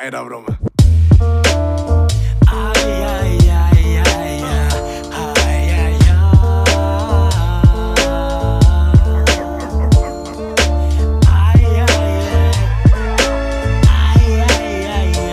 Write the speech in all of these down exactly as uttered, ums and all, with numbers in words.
Era broma. Ay, ay, ay, ay, ay, ay, ay, ay, ay, ay, ay.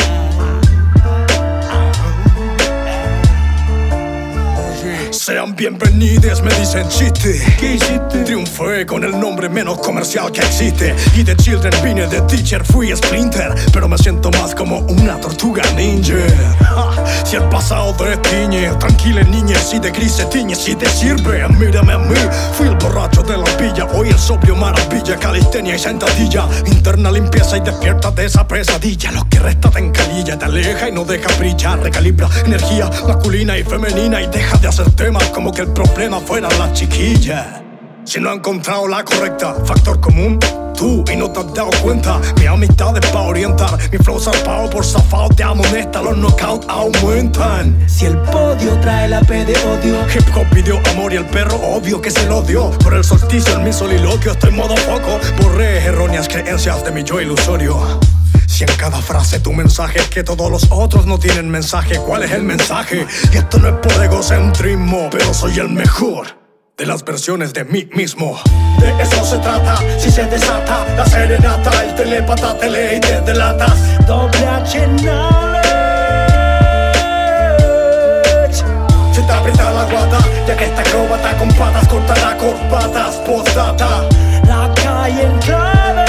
Sean bienvenidos, me dicen chiste. ¿Qué hiciste? Triunfé con el nombre menos comercial que existe. Y de Children vine de Teacher, fui Splinter. Pero me siento más como una tortuga ninja. Ja, si el pasado te tiñe, tranquila niña, si de gris se tiñe, si te sirve. Mírame a mí, fui el borracho de la villa. Hoy el sobrio maravilla, calistenia y sentadilla. Interna limpieza y despierta de esa pesadilla. Lo que resta te encalilla, te aleja y no deja brillar. Recalibra energía masculina y femenina y deja de hacer temas como que el problema fuera la chiquilla. Si no he encontrado la correcta, factor común, tú, y no te has dado cuenta. Mi amistad es pa' orientar, mi flow zarpado por zafado te amonesta. Los knockouts aumentan. Si el podio trae la P de odio, Hip hop pidió amor y el perro obvio que se lo dio. Por el solsticio en mi soliloquio estoy modo foco. Borré erróneas creencias de mi yo ilusorio. Si en cada frase tu mensaje es que todos los otros no tienen mensaje, ¿cuál es el mensaje? Y esto no es por egocentrismo, pero soy el mejor de las versiones de mí mismo. De eso se trata, si se desata la serenata, el telépata te lee y te delatas. doble H knowledge. Se te aprieta la guata, ya que esta acróbata con patas cortará corbatas. Postdata, La calle en clave.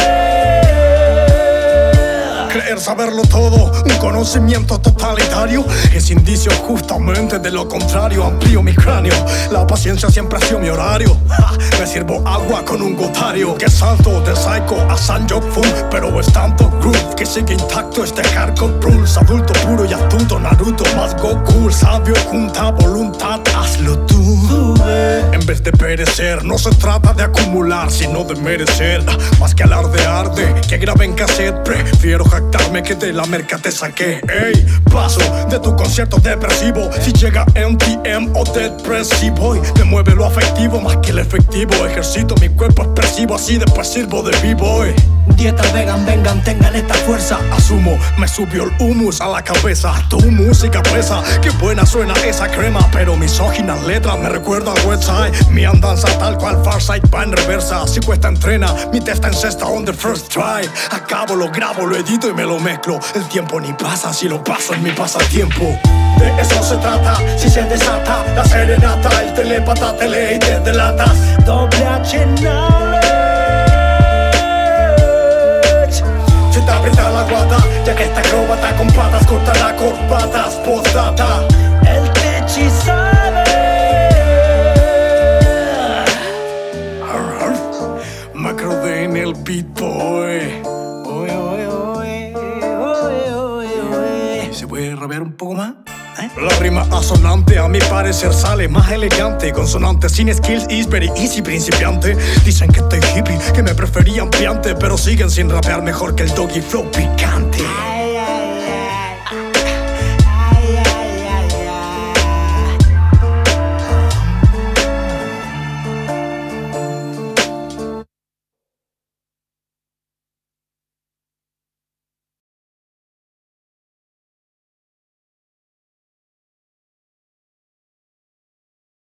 creer saberlo todo, un conocimiento totalitario es indicio justamente de lo contrario. Amplío mi cráneo, la paciencia siempre ha sido mi horario. Ja, me sirvo agua con un gotario. Que salto de Psycho a Sanjok Fu, pero es tanto groove que sigue intacto este hardcore rules. Adulto puro y astuto, Naruto más Goku. Sabio junta voluntad, hazlo tú. En vez de perecer, no se trata de acumular, sino de merecer. Más que alardear de que grabé en cassette, prefiero jactarme que de la merca te saqué. Ey, paso de tu concierto depresivo. Si llega M T M o depresivo, y me mueve lo afectivo más que el efectivo. Ejercito mi cuerpo expresivo, así después sirvo de b-boy. Dieta vegan, vengan, tengan esta fuerza. Asumo, me subió el humus a la cabeza. Tu música pesa, qué buena suena esa crema. Pero misóginas letras me recuerda al website. Mi andanza tal cual Farsight va en reversa. Si cuesta entrena, mi testa encesta on the first try. Acabo, lo grabo, lo edito y me lo mezclo. El tiempo ni pasa si lo paso en mi pasatiempo. De eso se trata, si se desata la serenata, el telépata te lee y te delatas. doble H knowledge. Se te aprieta la guata, ya que esta acróbata con patas cortará corbatas. Postdata, El techi sabe. macro de en el beat boy. Oye, oye, oye, oye, oye, oye. ¿Se puede rapear un poco más? ¿Eh? La rima asonante a mi parecer sale más elegante. Consonante sin skills is very easy principiante. Dicen que estoy hippie, que me preferían piante, pero siguen sin rapear mejor que el doggy flow picante.